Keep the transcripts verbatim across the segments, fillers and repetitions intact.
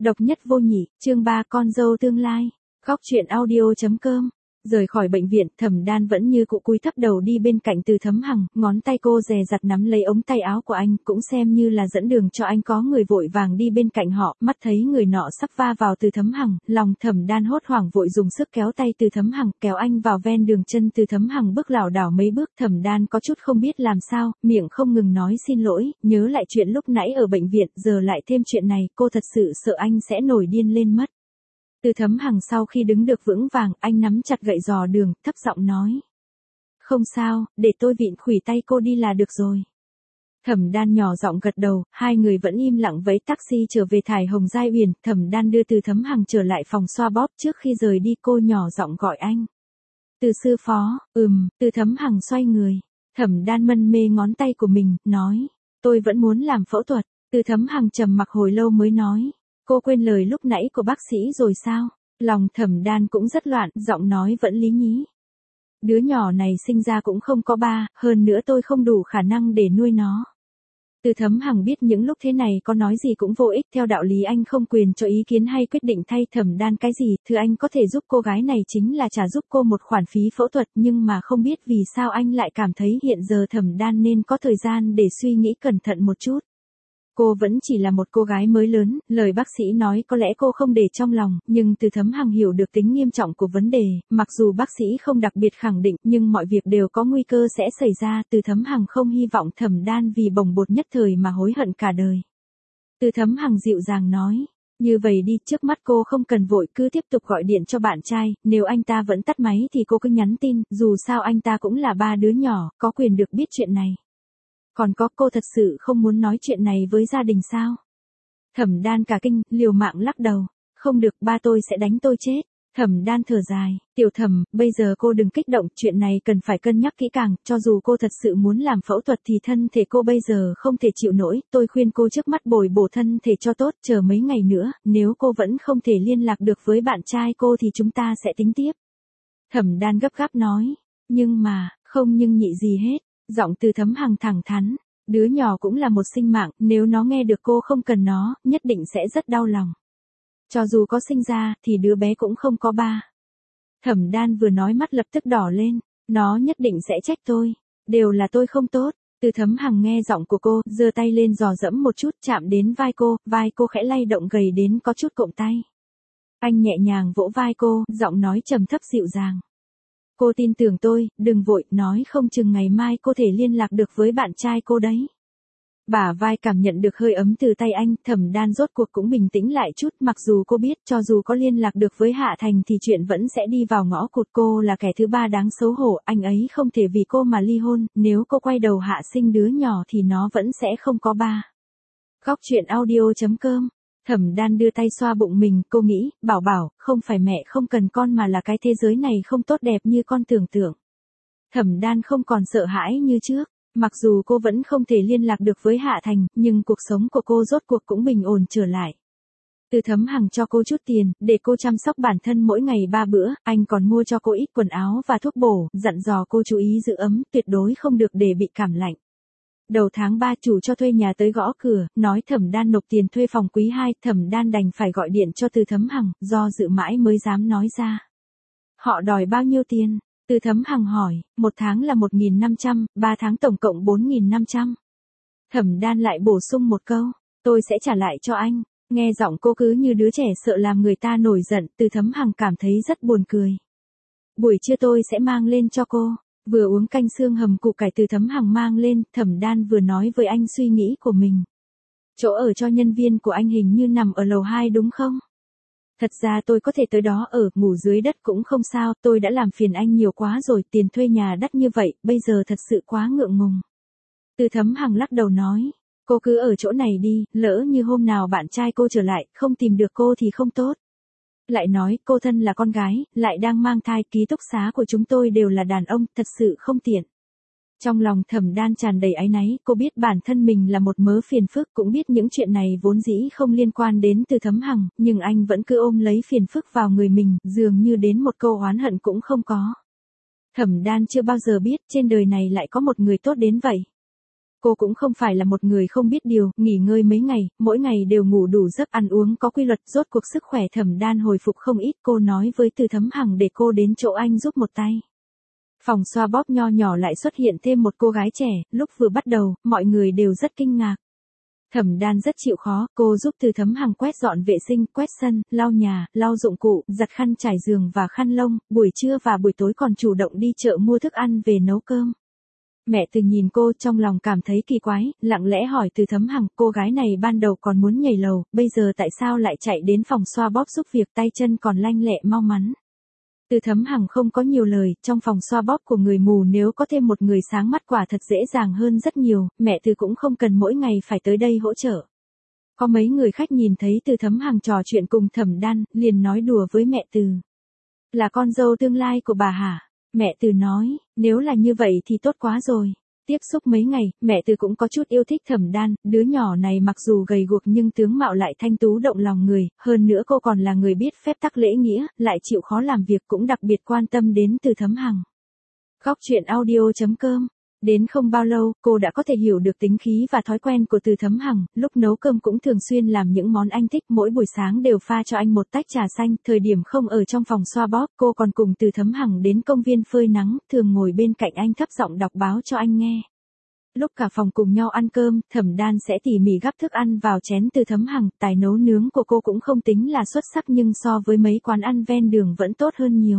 Độc nhất vô nhị, chương ba con dâu tương lai. Góc truyện audio chấm com. Rời khỏi bệnh viện, Thẩm Đan vẫn như cũ cúi thấp đầu đi bên cạnh Từ Thấm Hằng, ngón tay cô dè dặt nắm lấy ống tay áo của anh, cũng xem như là dẫn đường cho anh. Có người vội vàng đi bên cạnh họ, mắt thấy người nọ sắp va vào Từ Thấm Hằng, lòng Thẩm Đan hốt hoảng vội dùng sức kéo tay Từ Thấm Hằng, kéo anh vào ven đường. Chân Từ Thấm Hằng bước lảo đảo mấy bước, Thẩm Đan có chút không biết làm sao, miệng không ngừng nói xin lỗi, nhớ lại chuyện lúc nãy ở bệnh viện, giờ lại thêm chuyện này, cô thật sự sợ anh sẽ nổi điên lên mất. Từ Thấm Hằng sau khi đứng được vững vàng, anh nắm chặt gậy dò đường, thấp giọng nói. Không sao, để tôi vịn khuỷu tay cô đi là được rồi. Thẩm Đan nhỏ giọng gật đầu, hai người vẫn im lặng vẫy taxi trở về Thải Hồng Giai Uyển. Thẩm Đan đưa Từ Thấm Hằng trở lại phòng xoa bóp, trước khi rời đi cô nhỏ giọng gọi anh. Từ sư phó, ừm, Từ Thấm Hằng xoay người. Thẩm Đan mân mê ngón tay của mình, nói, tôi vẫn muốn làm phẫu thuật. Từ Thấm Hằng trầm mặc hồi lâu mới nói. Cô quên lời lúc nãy của bác sĩ rồi sao? Lòng Thẩm Đan cũng rất loạn, giọng nói vẫn lý nhí. Đứa nhỏ này sinh ra cũng không có ba, hơn nữa tôi không đủ khả năng để nuôi nó. Từ Thấm Hằng biết những lúc thế này có nói gì cũng vô ích, theo đạo lý anh không quyền cho ý kiến hay quyết định thay Thẩm Đan cái gì, thứ anh có thể giúp cô gái này chính là trả giúp cô một khoản phí phẫu thuật, nhưng mà không biết vì sao anh lại cảm thấy hiện giờ Thẩm Đan nên có thời gian để suy nghĩ cẩn thận một chút. Cô vẫn chỉ là một cô gái mới lớn, lời bác sĩ nói có lẽ cô không để trong lòng, nhưng Từ Thấm Hằng hiểu được tính nghiêm trọng của vấn đề, mặc dù bác sĩ không đặc biệt khẳng định, nhưng mọi việc đều có nguy cơ sẽ xảy ra. Từ Thấm Hằng không hy vọng Thẩm Đan vì bồng bột nhất thời mà hối hận cả đời. Từ Thấm Hằng dịu dàng nói, như vậy đi, trước mắt cô không cần vội, cứ tiếp tục gọi điện cho bạn trai, nếu anh ta vẫn tắt máy thì cô cứ nhắn tin, dù sao anh ta cũng là ba đứa nhỏ, có quyền được biết chuyện này. Còn có, cô thật sự không muốn nói chuyện này với gia đình sao? Thẩm Đan cả kinh, liều mạng lắc đầu. Không được, ba tôi sẽ đánh tôi chết. Thẩm Đan thở dài, tiểu Thẩm, bây giờ cô đừng kích động, chuyện này cần phải cân nhắc kỹ càng, cho dù cô thật sự muốn làm phẫu thuật thì thân thể cô bây giờ không thể chịu nổi, tôi khuyên cô trước mắt bồi bổ thân thể cho tốt, chờ mấy ngày nữa, nếu cô vẫn không thể liên lạc được với bạn trai cô thì chúng ta sẽ tính tiếp. Thẩm Đan gấp gáp nói, nhưng mà, không nhưng nhị gì hết. Giọng Từ Thấm Hằng thẳng thắn, đứa nhỏ cũng là một sinh mạng, nếu nó nghe được cô không cần nó, nhất định sẽ rất đau lòng. Cho dù có sinh ra, thì đứa bé cũng không có ba. Thẩm Đan vừa nói mắt lập tức đỏ lên, nó nhất định sẽ trách tôi, đều là tôi không tốt. Từ Thấm Hằng nghe giọng của cô, giơ tay lên dò dẫm một chút, chạm đến vai cô, vai cô khẽ lay động gầy đến có chút cộm tay. Anh nhẹ nhàng vỗ vai cô, giọng nói trầm thấp dịu dàng. Cô tin tưởng tôi, đừng vội, nói không chừng ngày mai cô thể liên lạc được với bạn trai cô đấy. Bả vai cảm nhận được hơi ấm từ tay anh, Thẩm Đan rốt cuộc cũng bình tĩnh lại chút, mặc dù cô biết cho dù có liên lạc được với Hạ Thành thì chuyện vẫn sẽ đi vào ngõ cụt, cô là kẻ thứ ba đáng xấu hổ, anh ấy không thể vì cô mà ly hôn, nếu cô quay đầu hạ sinh đứa nhỏ thì nó vẫn sẽ không có ba. Góc truyện audio chấm com. Thẩm Đan đưa tay xoa bụng mình, cô nghĩ, bảo bảo, không phải mẹ không cần con mà là cái thế giới này không tốt đẹp như con tưởng tượng. Thẩm Đan không còn sợ hãi như trước, mặc dù cô vẫn không thể liên lạc được với Hạ Thành, nhưng cuộc sống của cô rốt cuộc cũng bình ổn trở lại. Từ Thấm Hằng cho cô chút tiền, để cô chăm sóc bản thân mỗi ngày ba bữa, anh còn mua cho cô ít quần áo và thuốc bổ, dặn dò cô chú ý giữ ấm, tuyệt đối không được để bị cảm lạnh. Đầu tháng ba chủ cho thuê nhà tới gõ cửa, nói Thẩm Đan nộp tiền thuê phòng quý hai, Thẩm Đan đành phải gọi điện cho Từ Thấm Hằng, do dự mãi mới dám nói ra. Họ đòi bao nhiêu tiền? Từ Thấm Hằng hỏi, một tháng là một nghìn năm trăm, ba tháng tổng cộng bốn nghìn năm trăm. Thẩm Đan lại bổ sung một câu, tôi sẽ trả lại cho anh. Nghe giọng cô cứ như đứa trẻ sợ làm người ta nổi giận, Từ Thấm Hằng cảm thấy rất buồn cười. Buổi trưa tôi sẽ mang lên cho cô. Vừa uống canh xương hầm củ cải Từ Thấm Hằng mang lên, Thẩm Đan vừa nói với anh suy nghĩ của mình. Chỗ ở cho nhân viên của anh hình như nằm ở lầu hai đúng không? Thật ra tôi có thể tới đó ở, ngủ dưới đất cũng không sao, tôi đã làm phiền anh nhiều quá rồi, tiền thuê nhà đắt như vậy, bây giờ thật sự quá ngượng ngùng. Từ Thấm Hằng lắc đầu nói, cô cứ ở chỗ này đi, lỡ như hôm nào bạn trai cô trở lại, không tìm được cô thì không tốt. Lại nói, cô thân là con gái, lại đang mang thai, ký túc xá của chúng tôi đều là đàn ông, thật sự không tiện. Trong lòng Thẩm Đan tràn đầy áy náy, cô biết bản thân mình là một mớ phiền phức, cũng biết những chuyện này vốn dĩ không liên quan đến Từ Thấm Hằng, nhưng anh vẫn cứ ôm lấy phiền phức vào người mình, dường như đến một câu oán hận cũng không có. Thẩm Đan chưa bao giờ biết trên đời này lại có một người tốt đến vậy. Cô cũng không phải là một người không biết điều, nghỉ ngơi mấy ngày, mỗi ngày đều ngủ đủ giấc, ăn uống có quy luật, rốt cuộc sức khỏe Thẩm Đan hồi phục không ít. Cô nói với Từ Thấm Hằng để cô đến chỗ anh giúp một tay. Phòng xoa bóp nho nhỏ lại xuất hiện thêm một cô gái trẻ, lúc vừa bắt đầu, mọi người đều rất kinh ngạc. Thẩm Đan rất chịu khó, cô giúp Từ Thấm Hằng quét dọn vệ sinh, quét sân, lau nhà, lau dụng cụ, giặt khăn trải giường và khăn lông, buổi trưa và buổi tối còn chủ động đi chợ mua thức ăn về nấu cơm. Mẹ Từ nhìn cô trong lòng cảm thấy kỳ quái, lặng lẽ hỏi Từ Thấm Hằng, cô gái này ban đầu còn muốn nhảy lầu, bây giờ tại sao lại chạy đến phòng xoa bóp giúp việc, tay chân còn lanh lẹ mau mắn. Từ Thấm Hằng không có nhiều lời, trong phòng xoa bóp của người mù nếu có thêm một người sáng mắt quả thật dễ dàng hơn rất nhiều, mẹ Từ cũng không cần mỗi ngày phải tới đây hỗ trợ. Có mấy người khách nhìn thấy Từ Thấm Hằng trò chuyện cùng Thẩm Đan, liền nói đùa với mẹ Từ. Là con dâu tương lai của bà hả? Mẹ Từ nói, nếu là như vậy thì tốt quá rồi. Tiếp xúc mấy ngày, mẹ Từ cũng có chút yêu thích Thẩm Đan, đứa nhỏ này mặc dù gầy guộc nhưng tướng mạo lại thanh tú động lòng người, hơn nữa cô còn là người biết phép tắc lễ nghĩa, lại chịu khó làm việc cũng đặc biệt quan tâm đến Từ Thấm Hằng. Góc truyện audio chấm com. Đến không bao lâu, cô đã có thể hiểu được tính khí và thói quen của Từ Thấm Hằng, lúc nấu cơm cũng thường xuyên làm những món anh thích, mỗi buổi sáng đều pha cho anh một tách trà xanh, thời điểm không ở trong phòng xoa bóp, cô còn cùng Từ Thấm Hằng đến công viên phơi nắng, thường ngồi bên cạnh anh thấp giọng đọc báo cho anh nghe. Lúc cả phòng cùng nhau ăn cơm, Thẩm Đan sẽ tỉ mỉ gắp thức ăn vào chén Từ Thấm Hằng, tài nấu nướng của cô cũng không tính là xuất sắc nhưng so với mấy quán ăn ven đường vẫn tốt hơn nhiều.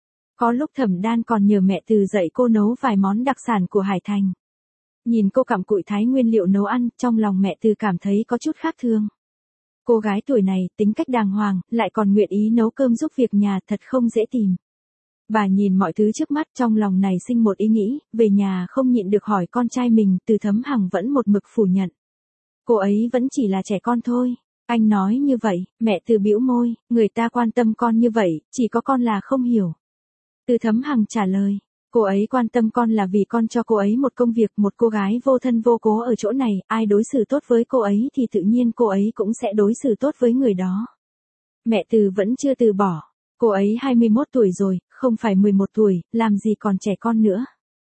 Có lúc Thẩm Đan còn nhờ mẹ Từ dạy cô nấu vài món đặc sản của Hải Thành. Nhìn cô cặm cụi thái nguyên liệu nấu ăn, trong lòng mẹ Từ cảm thấy có chút khác thường. Cô gái tuổi này, tính cách đàng hoàng, lại còn nguyện ý nấu cơm giúp việc nhà, thật không dễ tìm. Bà nhìn mọi thứ trước mắt, trong lòng này sinh một ý nghĩ, về nhà không nhịn được hỏi con trai mình, Từ Thấm Hằng vẫn một mực phủ nhận. Cô ấy vẫn chỉ là trẻ con thôi. Anh nói như vậy, mẹ Từ bĩu môi, người ta quan tâm con như vậy, chỉ có con là không hiểu. Từ Thấm Hằng trả lời, cô ấy quan tâm con là vì con cho cô ấy một công việc, một cô gái vô thân vô cố ở chỗ này, ai đối xử tốt với cô ấy thì tự nhiên cô ấy cũng sẽ đối xử tốt với người đó. Mẹ Từ vẫn chưa từ bỏ, cô ấy hai mươi mốt tuổi rồi, không phải mười một tuổi, làm gì còn trẻ con nữa.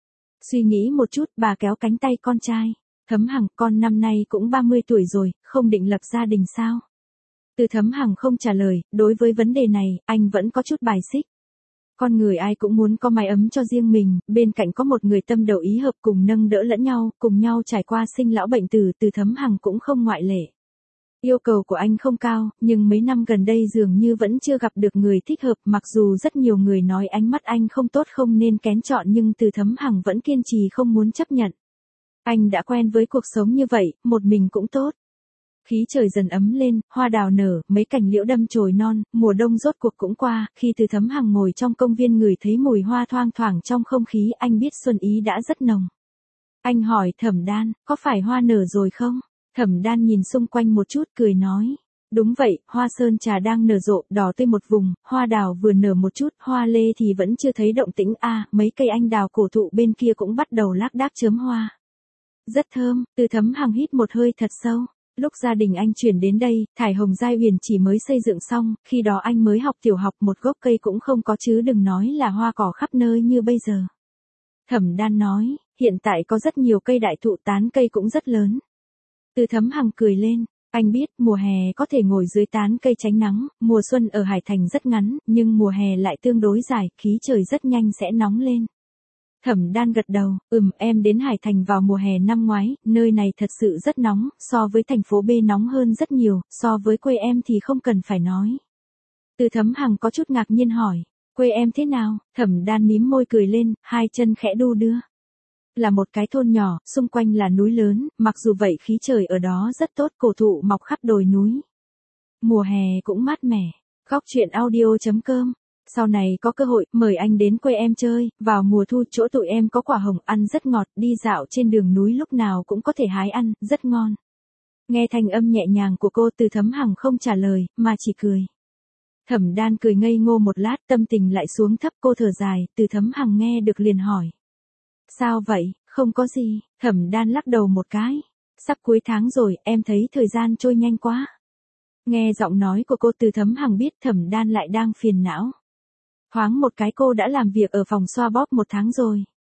Suy nghĩ một chút, bà kéo cánh tay con trai, Thấm Hằng, con năm nay cũng ba mươi tuổi rồi, không định lập gia đình sao? Từ Thấm Hằng không trả lời, đối với vấn đề này, anh vẫn có chút bài xích. Con người ai cũng muốn có mái ấm cho riêng mình, bên cạnh có một người tâm đầu ý hợp cùng nâng đỡ lẫn nhau, cùng nhau trải qua sinh lão bệnh tử, Từ Thấm Hằng cũng không ngoại lệ. Yêu cầu của anh không cao, nhưng mấy năm gần đây dường như vẫn chưa gặp được người thích hợp, mặc dù rất nhiều người nói ánh mắt anh không tốt không nên kén chọn nhưng Từ Thấm Hằng vẫn kiên trì không muốn chấp nhận. Anh đã quen với cuộc sống như vậy, một mình cũng tốt. Khí trời dần ấm lên, hoa đào nở, mấy cành liễu đâm chồi non, mùa đông rốt cuộc cũng qua, khi Từ Thấm Hằng ngồi trong công viên ngửi thấy mùi hoa thoang thoảng trong không khí, anh biết xuân ý đã rất nồng. Anh hỏi Thẩm Đan, có phải hoa nở rồi không? Thẩm Đan nhìn xung quanh một chút cười nói. Đúng vậy, hoa sơn trà đang nở rộ, đỏ tươi một vùng, hoa đào vừa nở một chút, hoa lê thì vẫn chưa thấy động tĩnh a, à, mấy cây anh đào cổ thụ bên kia cũng bắt đầu lác đác chớm hoa. Rất thơm, Từ Thấm Hằng hít một hơi thật sâu. Lúc gia đình anh chuyển đến đây, Thải Hồng Giai Huyền chỉ mới xây dựng xong, khi đó anh mới học tiểu học, một gốc cây cũng không có chứ đừng nói là hoa cỏ khắp nơi như bây giờ. Thẩm Đan nói, hiện tại có rất nhiều cây đại thụ, tán cây cũng rất lớn. Từ Thấm Hằng cười lên, anh biết mùa hè có thể ngồi dưới tán cây tránh nắng, mùa xuân ở Hải Thành rất ngắn, nhưng mùa hè lại tương đối dài, khí trời rất nhanh sẽ nóng lên. Thẩm Đan gật đầu, ừm, em đến Hải Thành vào mùa hè năm ngoái, nơi này thật sự rất nóng, so với thành phố B nóng hơn rất nhiều, so với quê em thì không cần phải nói. Từ Thấm Hằng có chút ngạc nhiên hỏi, quê em thế nào? Thẩm Đan mím môi cười lên, hai chân khẽ đu đưa. Là một cái thôn nhỏ, xung quanh là núi lớn, mặc dù vậy khí trời ở đó rất tốt, cổ thụ mọc khắp đồi núi. Mùa hè cũng mát mẻ. Góc truyện audio chấm com. Sau này có cơ hội, mời anh đến quê em chơi, vào mùa thu chỗ tụi em có quả hồng ăn rất ngọt, đi dạo trên đường núi lúc nào cũng có thể hái ăn, rất ngon. Nghe thanh âm nhẹ nhàng của cô, Từ Thấm Hằng không trả lời, mà chỉ cười. Thẩm Đan cười ngây ngô một lát, tâm tình lại xuống thấp, cô thở dài, Từ Thấm Hằng nghe được liền hỏi. Sao vậy, không có gì, Thẩm Đan lắc đầu một cái. Sắp cuối tháng rồi, em thấy thời gian trôi nhanh quá. Nghe giọng nói của cô, Từ Thấm Hằng biết Thẩm Đan lại đang phiền não. Thoáng một cái cô đã làm việc ở phòng xoa bóp một tháng rồi.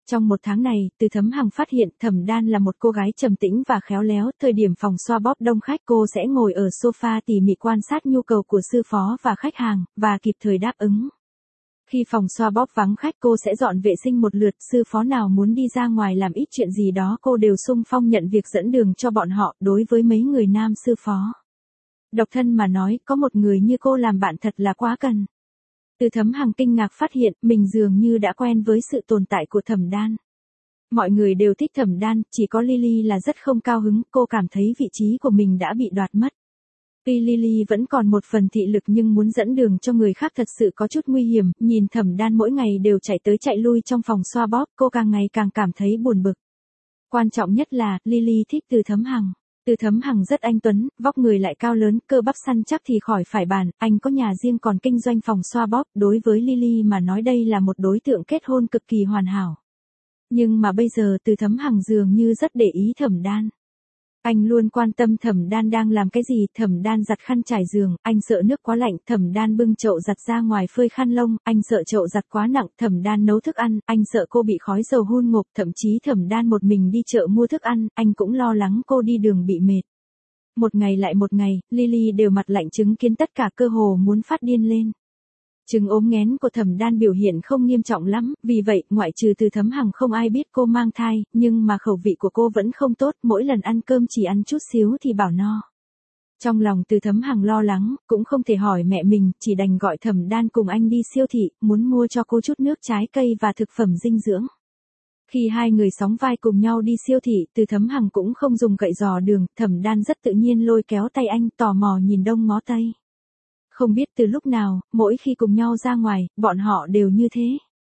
Trong một tháng này, Từ Thấm Hằng phát hiện Thẩm Đan là một cô gái trầm tĩnh và khéo léo, thời điểm phòng xoa bóp đông khách cô sẽ ngồi ở sofa tỉ mỉ quan sát nhu cầu của sư phó và khách hàng, và kịp thời đáp ứng. Khi phòng xoa bóp vắng khách cô sẽ dọn vệ sinh một lượt, sư phó nào muốn đi ra ngoài làm ít chuyện gì đó cô đều sung phong nhận việc dẫn đường cho bọn họ. Đối với mấy người nam sư phó độc thân mà nói, có một người như cô làm bạn thật là quá cần. Từ Thấm Hằng kinh ngạc phát hiện mình dường như đã quen với sự tồn tại của Thẩm Đan. Mọi người đều thích Thẩm Đan, chỉ có Lily là rất không cao hứng, cô cảm thấy vị trí của mình đã bị đoạt mất. Tuy Lily vẫn còn một phần thị lực nhưng muốn dẫn đường cho người khác thật sự có chút nguy hiểm, nhìn Thẩm Đan mỗi ngày đều chạy tới chạy lui trong phòng xoa bóp, cô càng ngày càng cảm thấy buồn bực. Quan trọng nhất là, Lily thích Từ Thấm Hằng. Từ Thấm Hằng rất anh tuấn, vóc người lại cao lớn, cơ bắp săn chắc thì khỏi phải bàn, anh có nhà riêng còn kinh doanh phòng xoa bóp, đối với Lily mà nói đây là một đối tượng kết hôn cực kỳ hoàn hảo. Nhưng mà bây giờ Từ Thấm Hằng dường như rất để ý Thẩm Đan. Anh luôn quan tâm Thẩm Đan đang làm cái gì, Thẩm Đan giặt khăn trải giường, anh sợ nước quá lạnh, Thẩm Đan bưng chậu giặt ra ngoài phơi khăn lông, anh sợ chậu giặt quá nặng, Thẩm Đan nấu thức ăn, anh sợ cô bị khói dầu hun ngộp, thậm chí Thẩm Đan một mình đi chợ mua thức ăn, anh cũng lo lắng cô đi đường bị mệt. Một ngày lại một ngày, Lily đều mặt lạnh chứng kiến tất cả, cơ hồ muốn phát điên lên. Chứng ốm nghén của Thẩm Đan biểu hiện không nghiêm trọng lắm, vì vậy, ngoại trừ Từ Thấm Hằng không ai biết cô mang thai, nhưng mà khẩu vị của cô vẫn không tốt, mỗi lần ăn cơm chỉ ăn chút xíu thì bảo no. Trong lòng Từ Thấm Hằng lo lắng, cũng không thể hỏi mẹ mình, chỉ đành gọi Thẩm Đan cùng anh đi siêu thị, muốn mua cho cô chút nước trái cây và thực phẩm dinh dưỡng. Khi hai người sóng vai cùng nhau đi siêu thị, Từ Thấm Hằng cũng không dùng gậy dò đường, Thẩm Đan rất tự nhiên lôi kéo tay anh, tò mò nhìn đông ngó tây. Không biết từ lúc nào, mỗi khi cùng nhau ra ngoài, bọn họ đều như thế.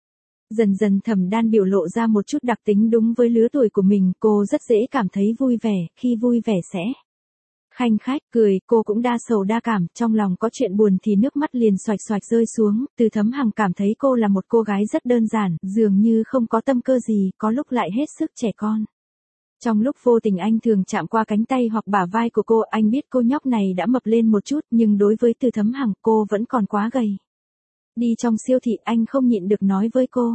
Dần dần Thẩm Đan biểu lộ ra một chút đặc tính đúng với lứa tuổi của mình, cô rất dễ cảm thấy vui vẻ, khi vui vẻ sẽ khanh khách, cười, cô cũng đa sầu đa cảm, trong lòng có chuyện buồn thì nước mắt liền xoạch xoạch rơi xuống, Từ Thấm Hằng cảm thấy cô là một cô gái rất đơn giản, dường như không có tâm cơ gì, có lúc lại hết sức trẻ con. Trong lúc vô tình anh thường chạm qua cánh tay hoặc bả vai của cô, anh biết cô nhóc này đã mập lên một chút, nhưng đối với Từ Thấm Hằng cô vẫn còn quá gầy. Đi trong siêu thị anh không nhịn được nói với cô.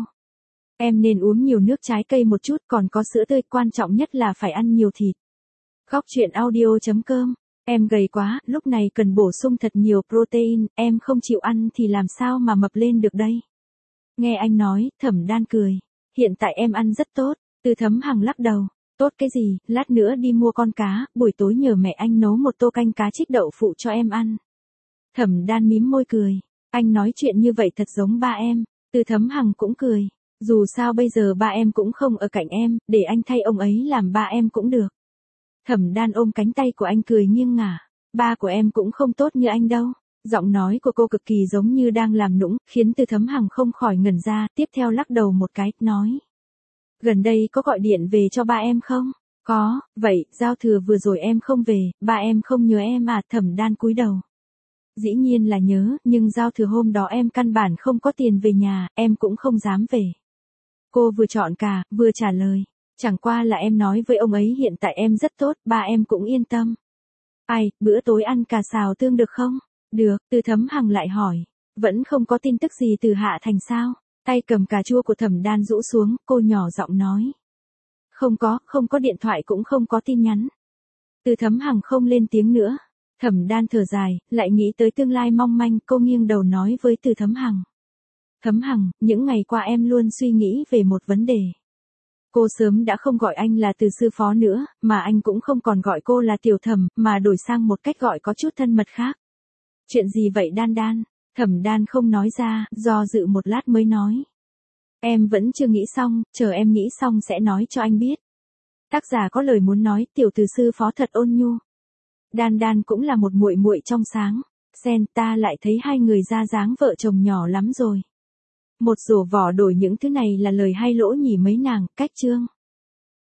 Em nên uống nhiều nước trái cây một chút, còn có sữa tươi, quan trọng nhất là phải ăn nhiều thịt. Góc truyện audio chấm com. Em gầy quá, lúc này cần bổ sung thật nhiều protein, em không chịu ăn thì làm sao mà mập lên được đây. Nghe anh nói, Thẩm Đan cười. Hiện tại em ăn rất tốt, Từ Thấm Hằng lắc đầu. Tốt cái gì, lát nữa đi mua con cá, buổi tối nhờ mẹ anh nấu một tô canh cá trích đậu phụ cho em ăn. Thẩm Đan mím môi cười. Anh nói chuyện như vậy thật giống ba em. Từ Thấm Hằng cũng cười. Dù sao bây giờ ba em cũng không ở cạnh em, để anh thay ông ấy làm ba em cũng được. Thẩm Đan ôm cánh tay của anh cười nghiêng ngả. Ba của em cũng không tốt như anh đâu. Giọng nói của cô cực kỳ giống như đang làm nũng, khiến Từ Thấm Hằng không khỏi ngẩn ra, tiếp theo lắc đầu một cái, nói. Gần đây có gọi điện về cho ba em không? Có, vậy, giao thừa vừa rồi em không về, ba em không nhớ em à, Thẩm Đan cúi đầu. Dĩ nhiên là nhớ, nhưng giao thừa hôm đó em căn bản không có tiền về nhà, em cũng không dám về. Cô vừa chọn cà, vừa trả lời. Chẳng qua là em nói với ông ấy hiện tại em rất tốt, ba em cũng yên tâm. Ai, bữa tối ăn cà xào tương được không? Được, Từ Thấm Hằng lại hỏi. Vẫn không có tin tức gì từ Hạ Thành sao? Tay cầm cà chua của Thẩm Đan rũ xuống, cô nhỏ giọng nói. Không có, không có điện thoại cũng không có tin nhắn. Từ Thấm Hằng không lên tiếng nữa. Thẩm Đan thở dài, lại nghĩ tới tương lai mong manh, cô nghiêng đầu nói với Từ Thấm Hằng. Thấm Hằng, những ngày qua em luôn suy nghĩ về một vấn đề. Cô sớm đã không gọi anh là Từ sư phó nữa, mà anh cũng không còn gọi cô là Tiểu Thẩm, mà đổi sang một cách gọi có chút thân mật khác. Chuyện gì vậy Đan Đan? Thẩm Đan không nói ra, do dự một lát mới nói. Em vẫn chưa nghĩ xong, chờ em nghĩ xong sẽ nói cho anh biết. Tác giả có lời muốn nói, Tiểu Từ sư phó thật ôn nhu. Đan Đan cũng là một muội muội trong sáng. Sen ta lại thấy hai người ra dáng vợ chồng nhỏ lắm rồi. Một rổ vỏ đổi những thứ này là lời hay lỗ nhỉ mấy nàng, cách chương.